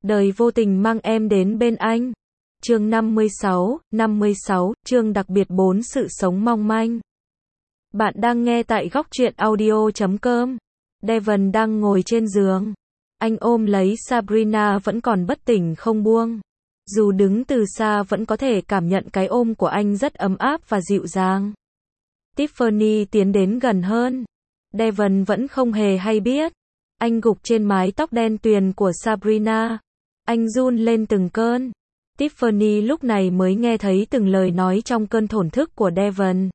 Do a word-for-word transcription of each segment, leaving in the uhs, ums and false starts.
Đời vô tình mang em đến bên anh. Chương năm mươi sáu, năm mươi sáu, chương đặc biệt bốn sự sống mong manh. Bạn đang nghe tại góc truyện audio chấm com. Devon đang ngồi trên giường. Anh ôm lấy Sabrina vẫn còn bất tỉnh không buông. Dù đứng từ xa vẫn có thể cảm nhận cái ôm của anh rất ấm áp và dịu dàng. Tiffany tiến đến gần hơn. Devon vẫn không hề hay biết. Anh gục trên mái tóc đen tuyền của Sabrina. Anh run lên từng cơn. Tiffany lúc này mới nghe thấy từng lời nói trong cơn thổn thức của Devon.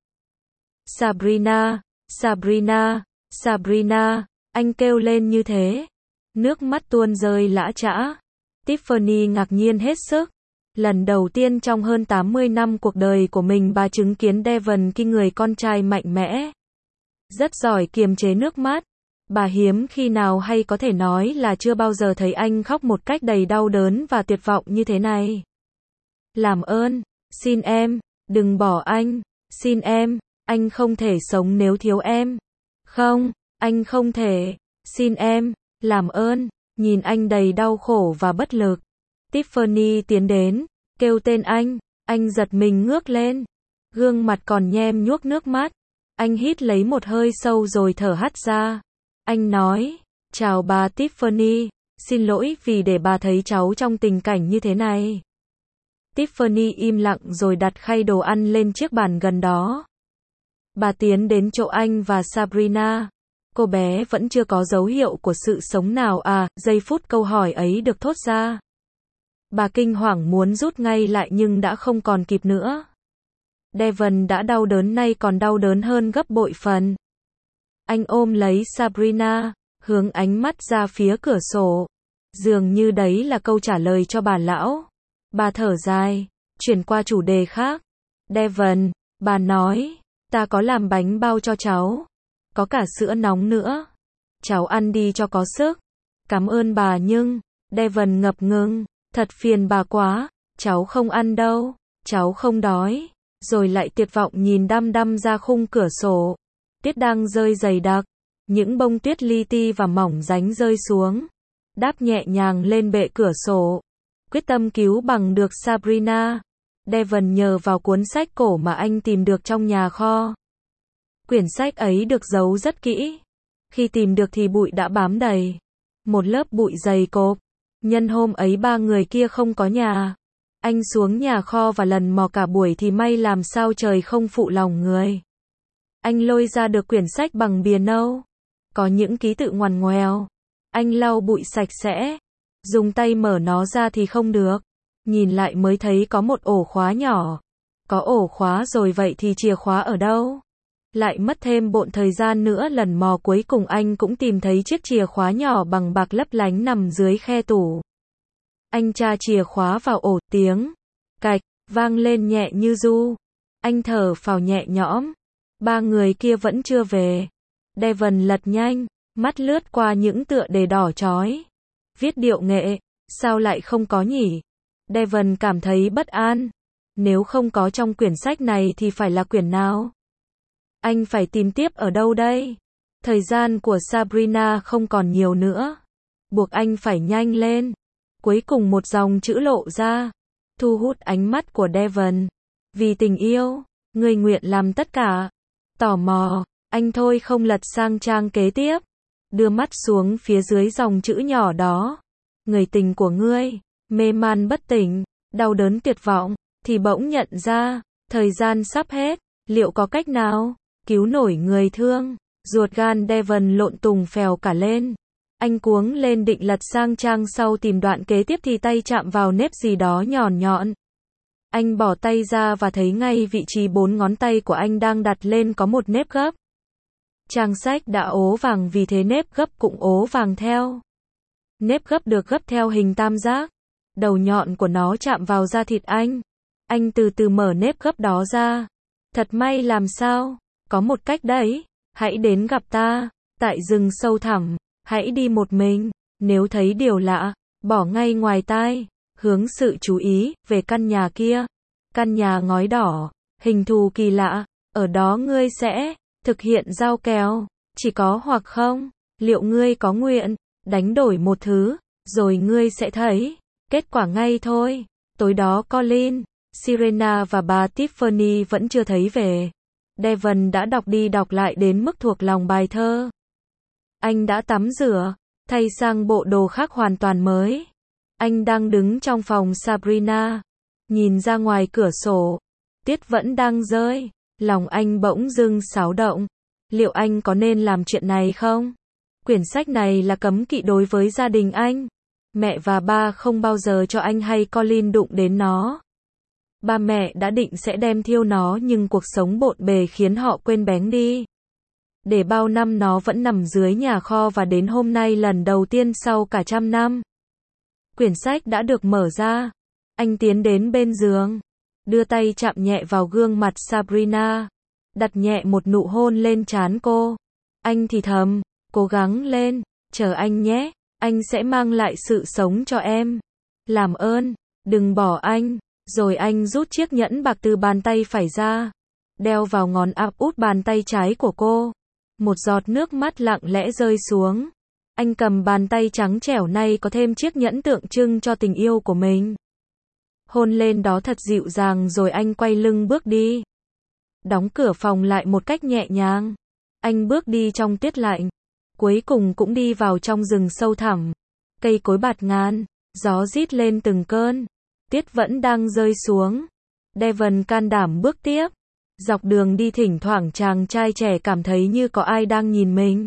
Sabrina, Sabrina, Sabrina, anh kêu lên như thế. Nước mắt tuôn rơi lã chã. Tiffany ngạc nhiên hết sức. Lần đầu tiên trong hơn tám mươi năm cuộc đời của mình bà chứng kiến Devon khi người con trai mạnh mẽ. Rất giỏi kiềm chế nước mắt. Bà hiếm khi nào hay có thể nói là chưa bao giờ thấy anh khóc một cách đầy đau đớn và tuyệt vọng như thế này. Làm ơn, xin em, đừng bỏ anh, xin em, anh không thể sống nếu thiếu em. Không, anh không thể, xin em, làm ơn, nhìn anh đầy đau khổ và bất lực. Tiffany tiến đến, kêu tên anh, anh giật mình ngước lên. Gương mặt còn nhem nhuốc nước mắt. Anh hít lấy một hơi sâu rồi thở hắt ra. Anh nói, chào bà Tiffany, xin lỗi vì để bà thấy cháu trong tình cảnh như thế này. Tiffany im lặng rồi đặt khay đồ ăn lên chiếc bàn gần đó. Bà tiến đến chỗ anh và Sabrina. Cô bé vẫn chưa có dấu hiệu của sự sống nào à, giây phút câu hỏi ấy được thốt ra. Bà kinh hoàng muốn rút ngay lại nhưng đã không còn kịp nữa. Devon đã đau đớn nay còn đau đớn hơn gấp bội phần. Anh ôm lấy Sabrina, hướng ánh mắt ra phía cửa sổ. Dường như đấy là câu trả lời cho bà lão. Bà thở dài, chuyển qua chủ đề khác. Devon, bà nói, ta có làm bánh bao cho cháu. Có cả sữa nóng nữa. Cháu ăn đi cho có sức. Cảm ơn bà nhưng, Devon ngập ngừng, thật phiền bà quá, cháu không ăn đâu, cháu không đói. Rồi lại tuyệt vọng nhìn đăm đăm ra khung cửa sổ. Tuyết đang rơi dày đặc, những bông tuyết li ti và mỏng ránh rơi xuống, đáp nhẹ nhàng lên bệ cửa sổ. Quyết tâm cứu bằng được Sabrina, Devon nhờ vào cuốn sách cổ mà anh tìm được trong nhà kho. Quyển sách ấy được giấu rất kỹ. Khi tìm được thì bụi đã bám đầy. Một lớp bụi dày cộp. Nhân hôm ấy ba người kia không có nhà. Anh xuống nhà kho và lần mò cả buổi thì may làm sao trời không phụ lòng người. Anh lôi ra được quyển sách bằng bìa nâu. Có những ký tự ngoằn ngoèo. Anh lau bụi sạch sẽ. Dùng tay mở nó ra thì không được. Nhìn lại mới thấy có một ổ khóa nhỏ. Có ổ khóa rồi vậy thì chìa khóa ở đâu? Lại mất thêm bộn thời gian nữa, lần mò cuối cùng anh cũng tìm thấy chiếc chìa khóa nhỏ bằng bạc lấp lánh nằm dưới khe tủ. Anh tra chìa khóa vào ổ, tiếng cạch vang lên nhẹ như ru. Anh thở phào nhẹ nhõm. Ba người kia vẫn chưa về. Devon lật nhanh, mắt lướt qua những tựa đề đỏ chói. Viết điệu nghệ, sao lại không có nhỉ? Devon cảm thấy bất an. Nếu không có trong quyển sách này thì phải là quyển nào? Anh phải tìm tiếp ở đâu đây? Thời gian của Sabrina không còn nhiều nữa. Buộc anh phải nhanh lên. Cuối cùng một dòng chữ lộ ra, thu hút ánh mắt của Devon. Vì tình yêu, người nguyện làm tất cả. Tò mò, anh thôi không lật sang trang kế tiếp. Đưa mắt xuống phía dưới dòng chữ nhỏ đó. Người tình của ngươi, mê man bất tỉnh, đau đớn tuyệt vọng, thì bỗng nhận ra, thời gian sắp hết, liệu có cách nào cứu nổi người thương? Ruột gan Devon lộn tùng phèo cả lên. Anh cuống lên định lật sang trang sau tìm đoạn kế tiếp thì tay chạm vào nếp gì đó nhọn nhọn. Anh bỏ tay ra và thấy ngay vị trí bốn ngón tay của anh đang đặt lên có một nếp gấp. Trang sách đã ố vàng vì thế nếp gấp cũng ố vàng theo. Nếp gấp được gấp theo hình tam giác. Đầu nhọn của nó chạm vào da thịt anh. Anh từ từ mở nếp gấp đó ra. Thật may làm sao? Có một cách đấy. Hãy đến gặp ta. Tại rừng sâu thẳm. Hãy đi một mình. Nếu thấy điều lạ, bỏ ngay ngoài tai. Hướng sự chú ý về căn nhà kia. Căn nhà ngói đỏ. Hình thù kỳ lạ. Ở đó ngươi sẽ thực hiện giao kèo. Chỉ có hoặc không. Liệu ngươi có nguyện đánh đổi một thứ, rồi ngươi sẽ thấy Kết quả ngay thôi. Tối đó Colin, Serena và bà Tiffany vẫn chưa thấy về. Devon đã đọc đi đọc lại đến mức thuộc lòng bài thơ. Anh đã tắm rửa, thay sang bộ đồ khác hoàn toàn mới. Anh đang đứng trong phòng Sabrina, nhìn ra ngoài cửa sổ. Tuyết vẫn đang rơi, lòng anh bỗng dưng xáo động. Liệu anh có nên làm chuyện này không? Quyển sách này là cấm kỵ đối với gia đình anh. Mẹ và ba không bao giờ cho anh hay Colin đụng đến nó. Ba mẹ đã định sẽ đem thiêu nó nhưng cuộc sống bộn bề khiến họ quên bén đi. Để bao năm nó vẫn nằm dưới nhà kho và đến hôm nay lần đầu tiên sau cả trăm năm. Quyển sách đã được mở ra. Anh tiến đến bên giường, đưa tay chạm nhẹ vào gương mặt Sabrina, đặt nhẹ một nụ hôn lên trán cô. Anh thì thầm, cố gắng lên, chờ anh nhé, anh sẽ mang lại sự sống cho em. Làm ơn, đừng bỏ anh. Rồi anh rút chiếc nhẫn bạc từ bàn tay phải ra, đeo vào ngón áp út bàn tay trái của cô. Một giọt nước mắt lặng lẽ rơi xuống. Anh cầm bàn tay trắng trẻo này có thêm chiếc nhẫn tượng trưng cho tình yêu của mình. Hôn lên đó thật dịu dàng rồi anh quay lưng bước đi. Đóng cửa phòng lại một cách nhẹ nhàng. Anh bước đi trong tuyết lạnh. Cuối cùng cũng đi vào trong rừng sâu thẳm. Cây cối bạt ngàn, gió rít lên từng cơn. Tuyết vẫn đang rơi xuống. Devon can đảm bước tiếp. Dọc đường đi thỉnh thoảng chàng trai trẻ cảm thấy như có ai đang nhìn mình.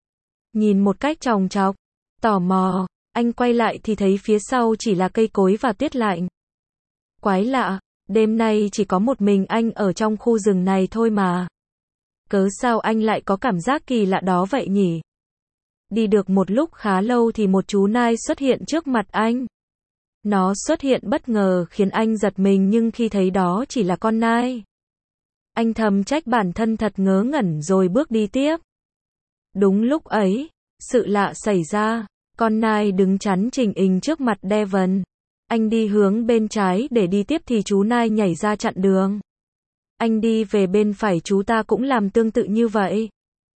Nhìn một cách chòng chọc, tò mò, anh quay lại thì thấy phía sau chỉ là cây cối và tuyết lạnh. Quái lạ, đêm nay chỉ có một mình anh ở trong khu rừng này thôi mà. Cớ sao anh lại có cảm giác kỳ lạ đó vậy nhỉ? Đi được một lúc khá lâu thì một chú nai xuất hiện trước mặt anh. Nó xuất hiện bất ngờ khiến anh giật mình nhưng khi thấy đó chỉ là con nai. Anh thầm trách bản thân thật ngớ ngẩn rồi bước đi tiếp. Đúng lúc ấy, sự lạ xảy ra, con nai đứng chắn chình ình trước mặt Devon. Anh đi hướng bên trái để đi tiếp thì chú nai nhảy ra chặn đường. Anh đi về bên phải chú ta cũng làm tương tự như vậy.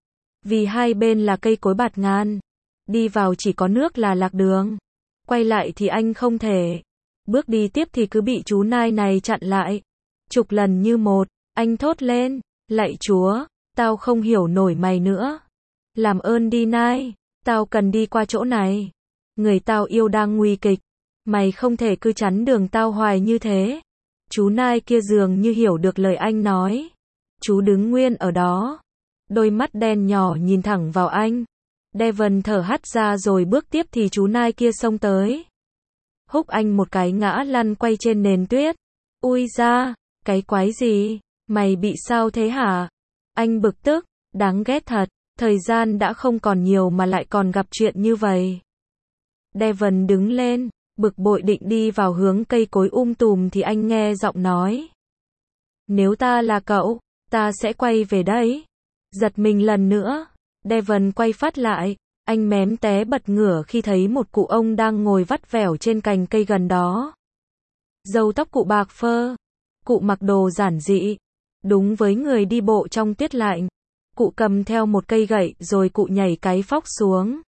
Vì hai bên là cây cối bạt ngàn, đi vào chỉ có nước là lạc đường. Quay lại thì anh không thể. Bước đi tiếp thì cứ bị chú nai này chặn lại. Chục lần như một, anh thốt lên, lạy Chúa, tao không hiểu nổi mày nữa. Làm ơn đi nai, tao cần đi qua chỗ này. Người tao yêu đang nguy kịch. Mày không thể cứ chắn đường tao hoài như thế. Chú nai kia dường như hiểu được lời anh nói. Chú đứng nguyên ở đó. Đôi mắt đen nhỏ nhìn thẳng vào anh. Devon thở hắt ra rồi bước tiếp thì chú nai kia xông tới. Húc anh một cái ngã lăn quay trên nền tuyết. Ui da, cái quái gì? Mày bị sao thế hả? Anh bực tức, đáng ghét thật. Thời gian đã không còn nhiều mà lại còn gặp chuyện như vậy. Devon đứng lên, bực bội định đi vào hướng cây cối um tùm thì anh nghe giọng nói. Nếu ta là cậu, ta sẽ quay về đấy. Giật mình lần nữa, Devon quay phát lại, anh mém té bật ngửa khi thấy một cụ ông đang ngồi vắt vẻo trên cành cây gần đó. Râu tóc cụ bạc phơ, cụ mặc đồ giản dị, đúng với người đi bộ trong tuyết lạnh. Cụ cầm theo một cây gậy rồi cụ nhảy cái phóc xuống.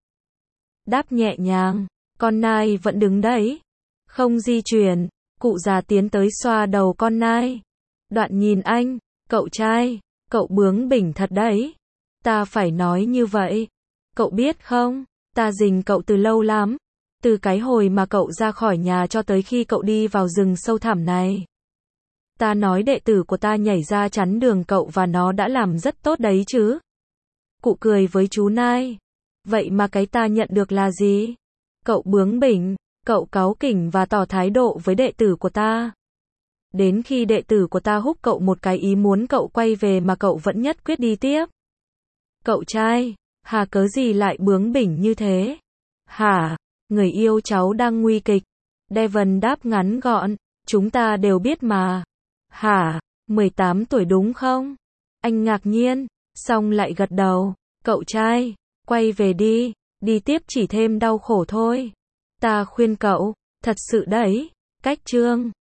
Đáp nhẹ nhàng, con nai vẫn đứng đấy, không di chuyển. Cụ già tiến tới xoa đầu con nai. Đoạn nhìn anh, cậu trai, cậu bướng bỉnh thật đấy. Ta phải nói như vậy. Cậu biết không, ta rình cậu từ lâu lắm. Từ cái hồi mà cậu ra khỏi nhà cho tới khi cậu đi vào rừng sâu thẳm này. Ta nói đệ tử của ta nhảy ra chắn đường cậu và nó đã làm rất tốt đấy chứ. Cụ cười với chú nai. Vậy mà cái ta nhận được là gì? Cậu bướng bỉnh, cậu cáu kỉnh và tỏ thái độ với đệ tử của ta. Đến khi đệ tử của ta húc cậu một cái ý muốn cậu quay về mà cậu vẫn nhất quyết đi tiếp. Cậu trai, hà cớ gì lại bướng bỉnh như thế? Hả, người yêu cháu đang nguy kịch. Devon đáp ngắn gọn, chúng ta đều biết mà. Hả, mười tám tuổi đúng không? Anh ngạc nhiên, xong lại gật đầu. Cậu trai, quay về đi, đi tiếp chỉ thêm đau khổ thôi. Ta khuyên cậu, thật sự đấy. Cách chương